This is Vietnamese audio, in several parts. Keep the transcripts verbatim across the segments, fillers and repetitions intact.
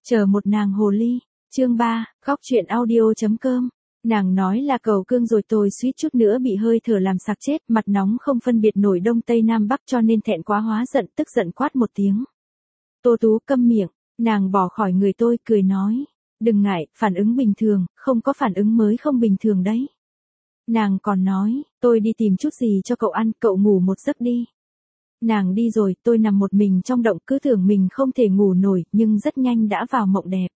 Chờ một nàng hồ ly, chương ba, góc chuyện audio chấm com. Nàng nói là cầu cương rồi tôi suýt chút nữa bị hơi thở làm sặc chết, mặt nóng không phân biệt nổi đông tây nam bắc cho nên thẹn quá hóa giận, tức giận quát một tiếng. Tô Tú câm miệng, nàng bỏ khỏi người tôi, cười nói. Đừng ngại, phản ứng bình thường, không có phản ứng mới không bình thường đấy. Nàng còn nói, tôi đi tìm chút gì cho cậu ăn, cậu ngủ một giấc đi. Nàng đi rồi, tôi nằm một mình trong động, cứ tưởng mình không thể ngủ nổi, nhưng rất nhanh đã vào mộng đẹp.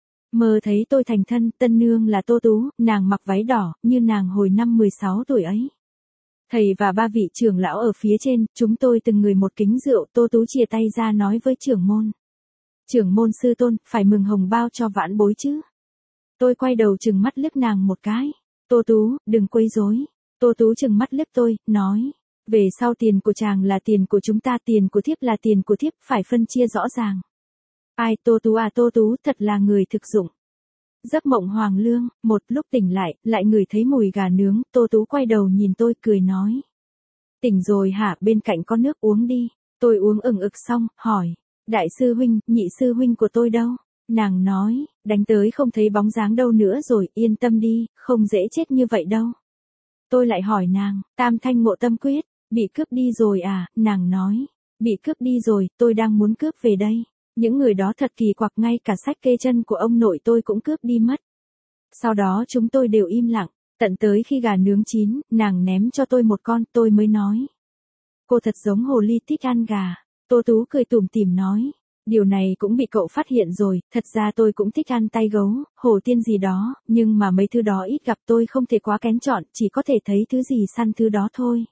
Mơ thấy tôi thành thân, tân nương là Tô Tú, nàng mặc váy đỏ, như nàng hồi năm mười sáu tuổi ấy. Thầy và ba vị trưởng lão ở phía trên, chúng tôi từng người một kính rượu, Tô Tú chìa tay ra nói với trưởng môn. Trưởng môn sư tôn, phải mừng hồng bao cho vãn bối chứ. Tôi quay đầu trừng mắt liếc nàng một cái. Tô Tú, đừng quấy rối. Tô Tú trừng mắt liếc tôi, nói. Về sau tiền của chàng là tiền của chúng ta, tiền của thiếp là tiền của thiếp, phải phân chia rõ ràng. Ai, Tô Tú à, Tô Tú thật là người thực dụng. Giấc mộng hoàng lương, một lúc tỉnh lại, lại ngửi thấy mùi gà nướng, Tô Tú quay đầu nhìn tôi, cười nói. Tỉnh rồi hả, bên cạnh có nước uống đi. Tôi uống ừng ực xong, hỏi. Đại sư huynh, nhị sư huynh của tôi đâu? Nàng nói, đánh tới không thấy bóng dáng đâu nữa rồi, yên tâm đi, không dễ chết như vậy đâu. Tôi lại hỏi nàng, tam thanh ngộ tâm quyết, bị cướp đi rồi à, nàng nói. Bị cướp đi rồi, tôi đang muốn cướp về đây. Những người đó thật kỳ quặc, ngay cả sách kê chân của ông nội tôi cũng cướp đi mất. Sau đó chúng tôi đều im lặng, tận tới khi gà nướng chín, nàng ném cho tôi một con, tôi mới nói. Cô thật giống hồ ly thích ăn gà. Tô Tú cười tủm tỉm nói. Điều này cũng bị cậu phát hiện rồi, thật ra tôi cũng thích ăn tay gấu, hổ tiên gì đó, nhưng mà mấy thứ đó ít gặp, tôi không thể quá kén chọn, chỉ có thể thấy thứ gì săn thứ đó thôi.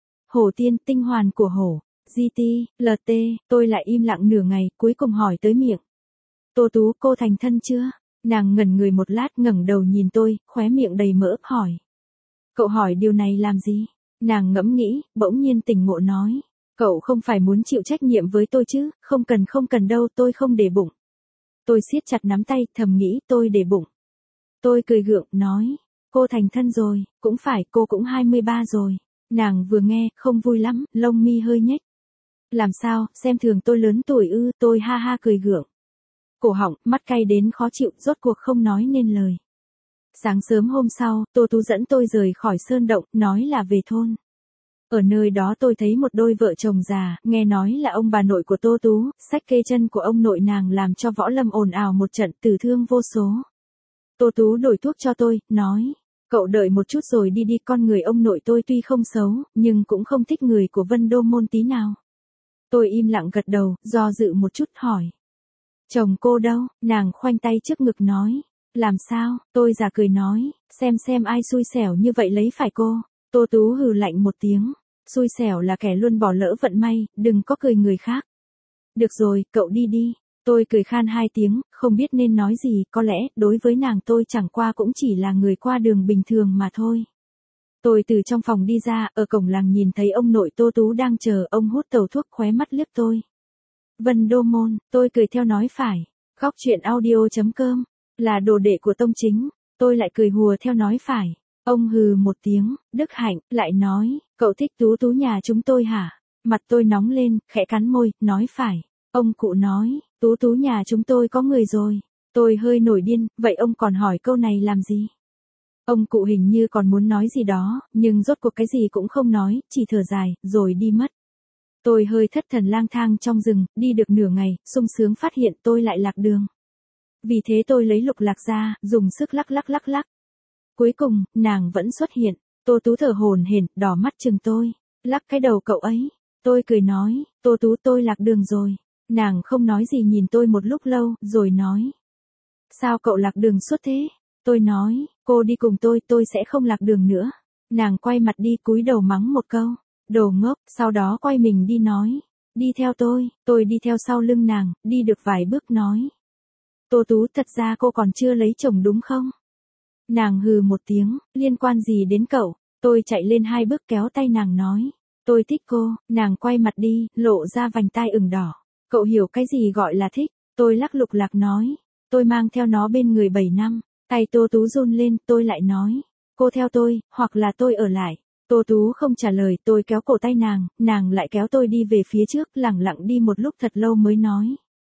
Hổ tiên, tinh hoàn của hổ, giê tê, lờ tê, tôi lại im lặng nửa ngày, cuối cùng hỏi tới miệng. Tô Tú, cô thành thân chưa? Nàng ngẩn người một lát, ngẩng đầu nhìn tôi, khóe miệng đầy mỡ, hỏi. Cậu hỏi điều này làm gì? Nàng ngẫm nghĩ, bỗng nhiên tỉnh ngộ nói. Cậu không phải muốn chịu trách nhiệm với tôi chứ, không cần không cần đâu, tôi không để bụng. Tôi siết chặt nắm tay, thầm nghĩ tôi để bụng. Tôi cười gượng, nói, cô thành thân rồi, cũng phải, cô cũng hai mươi ba rồi. Nàng vừa nghe, không vui lắm, lông mi hơi nhếch. Làm sao, xem thường tôi lớn tuổi ư, tôi ha ha cười gượng. Cổ họng, mắt cay đến khó chịu, rốt cuộc không nói nên lời. Sáng sớm hôm sau, Tô Tú dẫn tôi rời khỏi sơn động, nói là về thôn. Ở nơi đó tôi thấy một đôi vợ chồng già, nghe nói là ông bà nội của Tô Tú, sách kê chân của ông nội nàng làm cho võ lâm ồn ào một trận, tử thương vô số. Tô Tú đổi thuốc cho tôi, nói, cậu đợi một chút rồi đi đi, con người ông nội tôi tuy không xấu, nhưng cũng không thích người của Vân Đô môn tí nào. Tôi im lặng gật đầu, do dự một chút, hỏi. Chồng cô đâu? Nàng khoanh tay trước ngực nói. Làm sao? Tôi giả cười nói, xem xem ai xui xẻo như vậy lấy phải cô. Tô Tú hừ lạnh một tiếng. Xui xẻo là kẻ luôn bỏ lỡ vận may, đừng có cười người khác. Được rồi, cậu đi đi. Tôi cười khan hai tiếng, không biết nên nói gì, có lẽ, đối với nàng tôi chẳng qua cũng chỉ là người qua đường bình thường mà thôi. Tôi từ trong phòng đi ra, ở cổng làng nhìn thấy ông nội Tô Tú đang chờ, ông hút tàu thuốc, khóe mắt liếc tôi. Vân Đô môn, tôi cười theo nói phải. Góc chuyện audio chấm com, là đồ đệ của Tông Chính, tôi lại cười hùa theo nói phải. Ông hừ một tiếng, Đức Hạnh, lại nói, cậu thích Tú Tú nhà chúng tôi hả? Mặt tôi nóng lên, khẽ cắn môi, nói phải. Ông cụ nói, Tú Tú nhà chúng tôi có người rồi. Tôi hơi nổi điên, vậy ông còn hỏi câu này làm gì? Ông cụ hình như còn muốn nói gì đó, nhưng rốt cuộc cái gì cũng không nói, chỉ thở dài, rồi đi mất. Tôi hơi thất thần lang thang trong rừng, đi được nửa ngày, sung sướng phát hiện tôi lại lạc đường. Vì thế tôi lấy lục lạc ra, dùng sức lắc lắc lắc lắc. Cuối cùng, nàng vẫn xuất hiện. Tô Tú thở hổn hển, đỏ mắt chừng tôi. Lắc cái đầu cậu ấy. Tôi cười nói, Tô Tú tôi lạc đường rồi. Nàng không nói gì nhìn tôi một lúc lâu, rồi nói. Sao cậu lạc đường suốt thế? Tôi nói, cô đi cùng tôi, tôi sẽ không lạc đường nữa. Nàng quay mặt đi, cúi đầu mắng một câu. Đồ ngốc, sau đó quay mình đi nói. Đi theo tôi, tôi đi theo sau lưng nàng, đi được vài bước nói. Tô Tú, thật ra cô còn chưa lấy chồng đúng không? Nàng hừ một tiếng, liên quan gì đến cậu? Tôi chạy lên hai bước kéo tay nàng nói. Tôi thích cô, nàng quay mặt đi, lộ ra vành tai ửng đỏ. Cậu hiểu cái gì gọi là thích? Tôi lắc lục lạc nói. Tôi mang theo nó bên người bảy năm. Tay Tô Tú run lên, tôi lại nói. Cô theo tôi, hoặc là tôi ở lại. Tô Tú không trả lời, tôi kéo cổ tay nàng, nàng lại kéo tôi đi về phía trước, lẳng lặng đi một lúc thật lâu mới nói.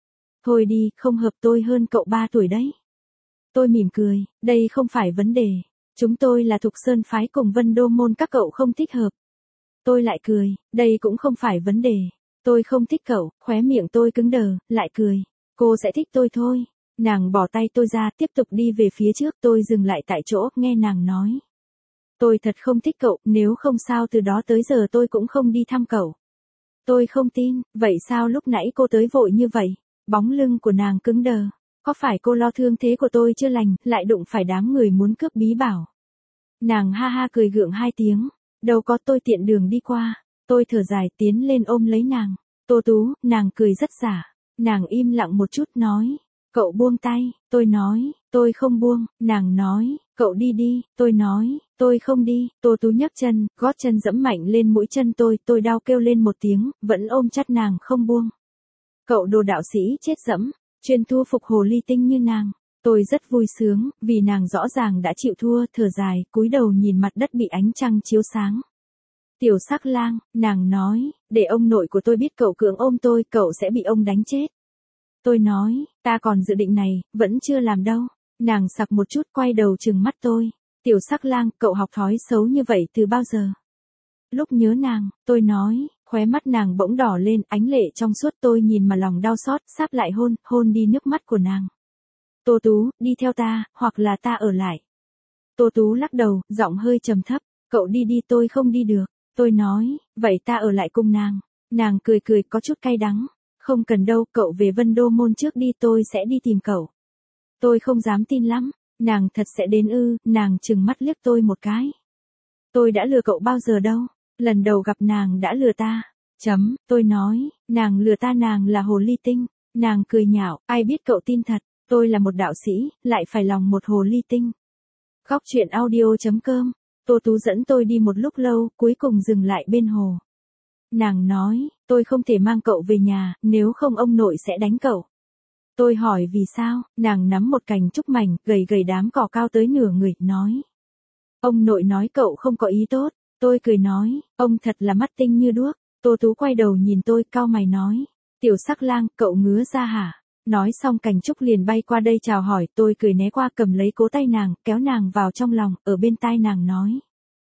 Thôi đi, không hợp, tôi hơn cậu ba tuổi đấy. Tôi mỉm cười, đây không phải vấn đề. Chúng tôi là Thục Sơn phái cùng Vân Đô môn, các cậu không thích hợp. Tôi lại cười, đây cũng không phải vấn đề. Tôi không thích cậu, khóe miệng tôi cứng đờ, lại cười. Cô sẽ thích tôi thôi. Nàng bỏ tay tôi ra, tiếp tục đi về phía trước, tôi dừng lại tại chỗ, nghe nàng nói. Tôi thật không thích cậu, nếu không sao từ đó tới giờ tôi cũng không đi thăm cậu. Tôi không tin, vậy sao lúc nãy cô tới vội như vậy? Bóng lưng của nàng cứng đờ. Có phải cô lo thương thế của tôi chưa lành, lại đụng phải đám người muốn cướp bí bảo? Nàng ha ha cười gượng hai tiếng. Đâu có, tôi tiện đường đi qua. Tôi thở dài tiến lên ôm lấy nàng. Tô Tú, nàng cười rất giả. Nàng im lặng một chút nói. Cậu buông tay, tôi nói, tôi không buông, nàng nói, cậu đi đi, tôi nói, tôi không đi, Tô Tú nhấc chân, gót chân dẫm mạnh lên mũi chân tôi, tôi đau kêu lên một tiếng, vẫn ôm chặt nàng không buông. Cậu đồ đạo sĩ chết dẫm, chuyên thu phục hồ ly tinh như nàng. Tôi rất vui sướng, vì nàng rõ ràng đã chịu thua, thở dài, cúi đầu nhìn mặt đất bị ánh trăng chiếu sáng. Tiểu Sắc Lang, nàng nói, để ông nội của tôi biết cậu cưỡng ôm tôi, cậu sẽ bị ông đánh chết. Tôi nói, ta còn dự định này, vẫn chưa làm đâu. Nàng sặc một chút quay đầu trừng mắt tôi. Tiểu Sắc Lang, cậu học thói xấu như vậy từ bao giờ? Lúc nhớ nàng, tôi nói, khóe mắt nàng bỗng đỏ lên, ánh lệ trong suốt, tôi nhìn mà lòng đau xót, sáp lại hôn, hôn đi nước mắt của nàng. Tô Tú, đi theo ta, hoặc là ta ở lại. Tô Tú lắc đầu, giọng hơi trầm thấp, cậu đi đi, tôi không đi được. Tôi nói, vậy ta ở lại cùng nàng. Nàng cười cười có chút cay đắng. Không cần đâu, cậu về Vân Đô môn trước đi, tôi sẽ đi tìm cậu. Tôi không dám tin lắm, nàng thật sẽ đến ư? Nàng trừng mắt liếc tôi một cái. Tôi đã lừa cậu bao giờ đâu, lần đầu gặp nàng đã lừa ta. Chấm, tôi nói, nàng lừa ta, nàng là hồ ly tinh. Nàng cười nhạo, ai biết cậu tin thật, tôi là một đạo sĩ, lại phải lòng một hồ ly tinh. Góc truyện audio chấm com. Tô Tú dẫn tôi đi một lúc lâu, cuối cùng dừng lại bên hồ. Nàng nói, tôi không thể mang cậu về nhà, nếu không ông nội sẽ đánh cậu. Tôi hỏi vì sao, nàng nắm một cành trúc mảnh, gầy gầy đám cỏ cao tới nửa người, nói. Ông nội nói cậu không có ý tốt, tôi cười nói, ông thật là mắt tinh như đuốc. Tô Tú quay đầu nhìn tôi, cau mày nói. Tiểu Sắc Lang, cậu ngứa ra hả? Nói xong cành trúc liền bay qua đây chào hỏi, tôi cười né qua cầm lấy cố tay nàng, kéo nàng vào trong lòng, ở bên tai nàng nói.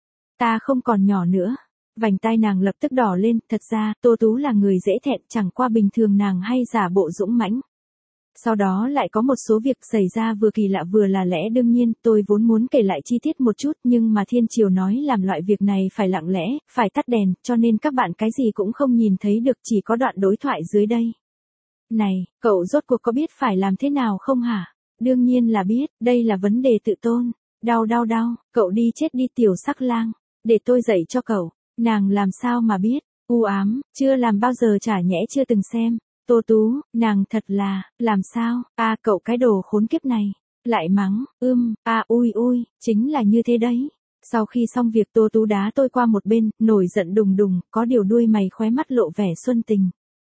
Ta không còn nhỏ nữa. Vành tai nàng lập tức đỏ lên, thật ra, Tô Tú là người dễ thẹn, chẳng qua bình thường nàng hay giả bộ dũng mãnh. Sau đó lại có một số việc xảy ra vừa kỳ lạ vừa là lẽ đương nhiên, tôi vốn muốn kể lại chi tiết một chút nhưng mà Thiên Triều nói làm loại việc này phải lặng lẽ, phải tắt đèn, cho nên các bạn cái gì cũng không nhìn thấy được, chỉ có đoạn đối thoại dưới đây. Này, cậu rốt cuộc có biết phải làm thế nào không hả? Đương nhiên là biết, đây là vấn đề tự tôn. Đau đau đau, cậu đi chết đi Tiểu Sắc Lang, để tôi dạy cho cậu. Nàng làm sao mà biết, u ám, chưa làm bao giờ chả nhẽ chưa từng xem. Tô Tú, nàng thật là, làm sao, a à, cậu cái đồ khốn kiếp này. Lại mắng, ưm, a à, ui ui, chính là như thế đấy. Sau khi xong việc Tô Tú đá tôi qua một bên, nổi giận đùng đùng, có điều đuôi mày khóe mắt lộ vẻ xuân tình.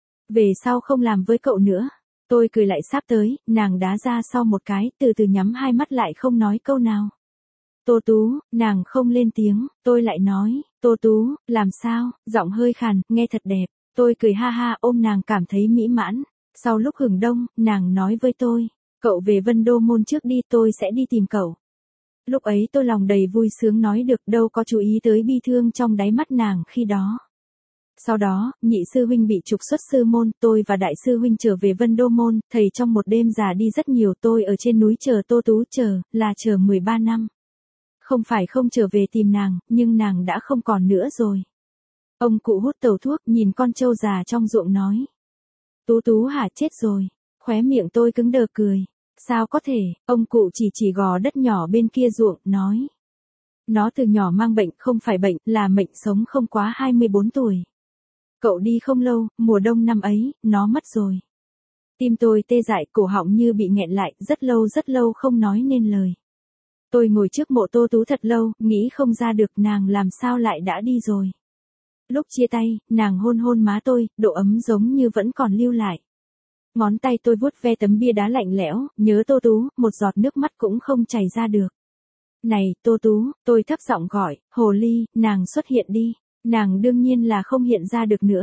Về sau không làm với cậu nữa. Tôi cười lại sáp tới, nàng đá ra sau một cái, từ từ nhắm hai mắt lại không nói câu nào. Tô Tú, nàng không lên tiếng, tôi lại nói, Tô Tú, làm sao, giọng hơi khàn, nghe thật đẹp. Tôi cười ha ha ôm nàng cảm thấy mỹ mãn. Sau lúc hừng đông, nàng nói với tôi, cậu về Vân Đô môn trước đi, tôi sẽ đi tìm cậu. Lúc ấy tôi lòng đầy vui sướng nói được, đâu có chú ý tới bi thương trong đáy mắt nàng khi đó. Sau đó, nhị sư huynh bị trục xuất sư môn, tôi và đại sư huynh trở về Vân Đô môn, thầy trong một đêm già đi rất nhiều, tôi ở trên núi chờ Tô Tú, chờ, là chờ mười ba năm. Không phải không trở về tìm nàng, nhưng nàng đã không còn nữa rồi. Ông cụ hút tẩu thuốc, nhìn con trâu già trong ruộng nói. Tú Tú hả, chết rồi. Khóe miệng tôi cứng đờ cười. Sao có thể, ông cụ chỉ chỉ gò đất nhỏ bên kia ruộng, nói. Nó từ nhỏ mang bệnh, không phải bệnh, là mệnh sống không quá hai mươi bốn tuổi. Cậu đi không lâu, mùa đông năm ấy, nó mất rồi. Tim tôi tê dại, cổ họng như bị nghẹn lại, rất lâu rất lâu không nói nên lời. Tôi ngồi trước mộ Tô Tú thật lâu, nghĩ không ra được nàng làm sao lại đã đi rồi. Lúc chia tay, nàng hôn hôn má tôi, độ ấm giống như vẫn còn lưu lại. Ngón tay tôi vuốt ve tấm bia đá lạnh lẽo, nhớ Tô Tú, một giọt nước mắt cũng không chảy ra được. Này, Tô Tú, tôi thấp giọng gọi, hồ ly, nàng xuất hiện đi. Nàng đương nhiên là không hiện ra được nữa.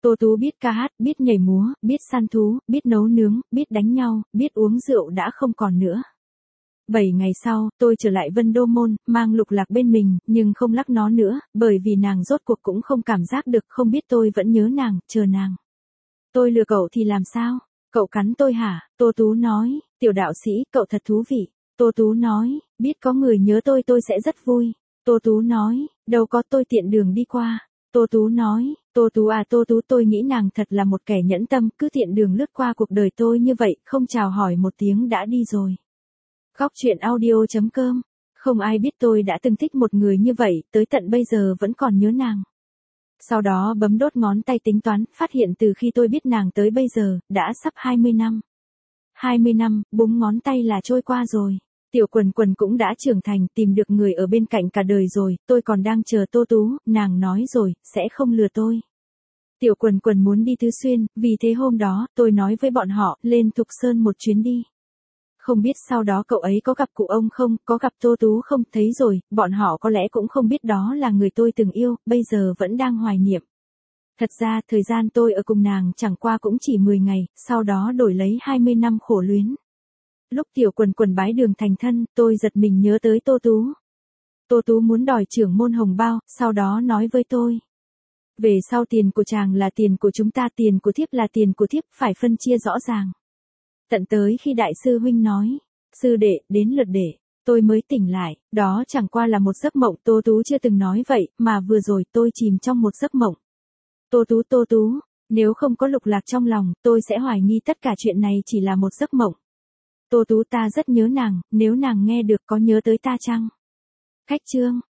Tô Tú biết ca hát, biết nhảy múa, biết săn thú, biết nấu nướng, biết đánh nhau, biết uống rượu đã không còn nữa. Bảy ngày sau, tôi trở lại Vân Đô Môn, mang Lục Lạc bên mình, nhưng không lắc nó nữa, bởi vì nàng rốt cuộc cũng không cảm giác được, không biết tôi vẫn nhớ nàng, chờ nàng. Tôi lừa cậu thì làm sao? Cậu cắn tôi hả? Tô Tú nói, tiểu đạo sĩ, cậu thật thú vị. Tô Tú nói, biết có người nhớ tôi tôi sẽ rất vui. Tô Tú nói, đâu có, tôi tiện đường đi qua. Tô Tú nói, Tô Tú à Tô Tú, tôi nghĩ nàng thật là một kẻ nhẫn tâm, cứ tiện đường lướt qua cuộc đời tôi như vậy, không chào hỏi một tiếng đã đi rồi. Góc truyện audio chấm com. Không ai biết tôi đã từng thích một người như vậy, tới tận bây giờ vẫn còn nhớ nàng. Sau đó bấm đốt ngón tay tính toán, phát hiện từ khi tôi biết nàng tới bây giờ, đã sắp hai mươi năm. hai mươi năm, búng ngón tay là trôi qua rồi. Tiểu Quần Quần cũng đã trưởng thành, tìm được người ở bên cạnh cả đời rồi, tôi còn đang chờ Tô Tú, nàng nói rồi, sẽ không lừa tôi. Tiểu Quần Quần muốn đi Tứ Xuyên, vì thế hôm đó, tôi nói với bọn họ, lên Thục Sơn một chuyến đi. Không biết sau đó cậu ấy có gặp cụ ông không, có gặp Tô Tú không, thấy rồi, bọn họ có lẽ cũng không biết đó là người tôi từng yêu, bây giờ vẫn đang hoài niệm. Thật ra, thời gian tôi ở cùng nàng chẳng qua cũng chỉ mười ngày, sau đó đổi lấy hai mươi năm khổ luyến. Lúc Tiểu Quần Quần bái đường thành thân, tôi giật mình nhớ tới Tô Tú. Tô Tú muốn đòi trưởng môn hồng bao, sau đó nói với tôi. Về sau tiền của chàng là tiền của chúng ta, tiền của thiếp là tiền của thiếp, phải phân chia rõ ràng. Tận tới khi đại sư huynh nói, sư đệ, đến lượt đệ, tôi mới tỉnh lại, đó chẳng qua là một giấc mộng, Tô Tú chưa từng nói vậy, mà vừa rồi tôi chìm trong một giấc mộng. Tô Tú Tô Tú, nếu không có Lục Lạc trong lòng, tôi sẽ hoài nghi tất cả chuyện này chỉ là một giấc mộng. Tô Tú, ta rất nhớ nàng, nếu nàng nghe được có nhớ tới ta chăng? Cách chương.